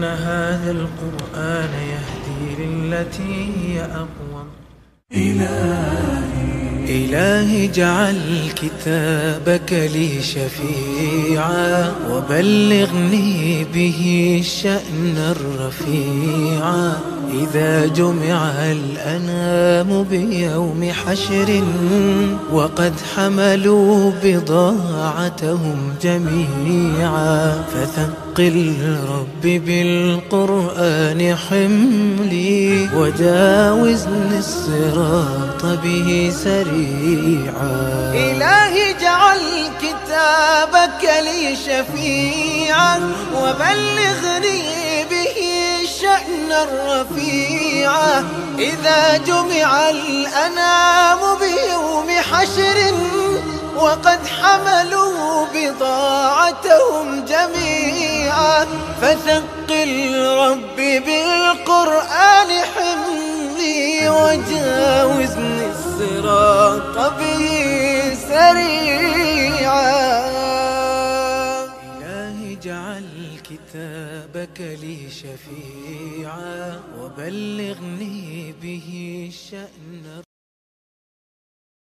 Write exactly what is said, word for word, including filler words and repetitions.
هذا القرآن يهدي للتي هي أقوم. إلهي إلهي اجعل كتابك لي شفيعا، وبلغني به الشأن الرفيعا. إذا جمع الأنام بيوم حشر وقد حملوا بضاعتهم جميعا، فثقل رب بالقرآن حملي، وجاوزني الصراط به سريعا. إلهي اجعل كتابك لي شفيعا، وبلغني به الشأن الرفيعا. إذا جمع الأنام بيوم حشر وقد حملوا بضاعتهم جميعا، فثقل ربي بالقرآن حملي، وجاوزني الصراط به سريعا. إلهي اجعل كتابك لي شفيعا، وبلغني به الشأن